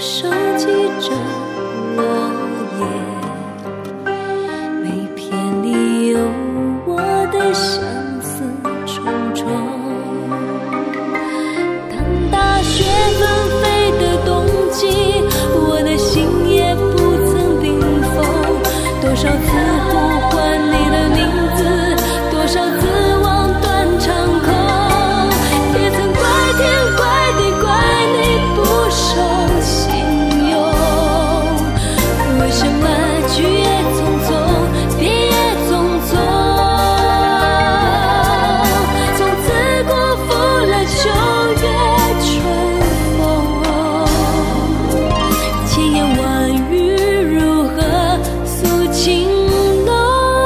收集着落叶，每片里有我的相思重重。当大雪纷飞的冬季，我的心也不曾冰封。多少次呼唤你的名字，多少次望断长空，也曾怪天怪地怪你不守信用。为什么去也匆匆，别也匆匆，从此辜负了秋月春风。千言万语如何诉情浓？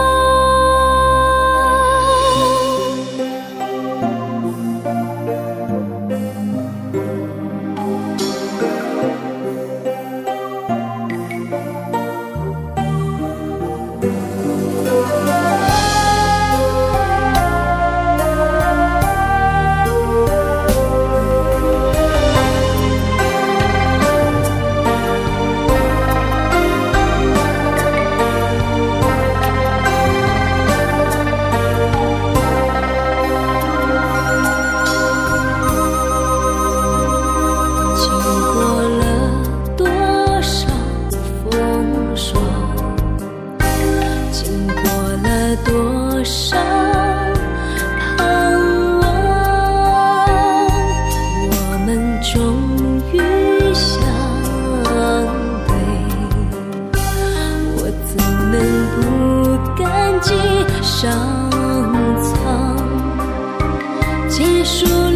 多少盼望，我们终于相对，我怎能不感激上苍？结束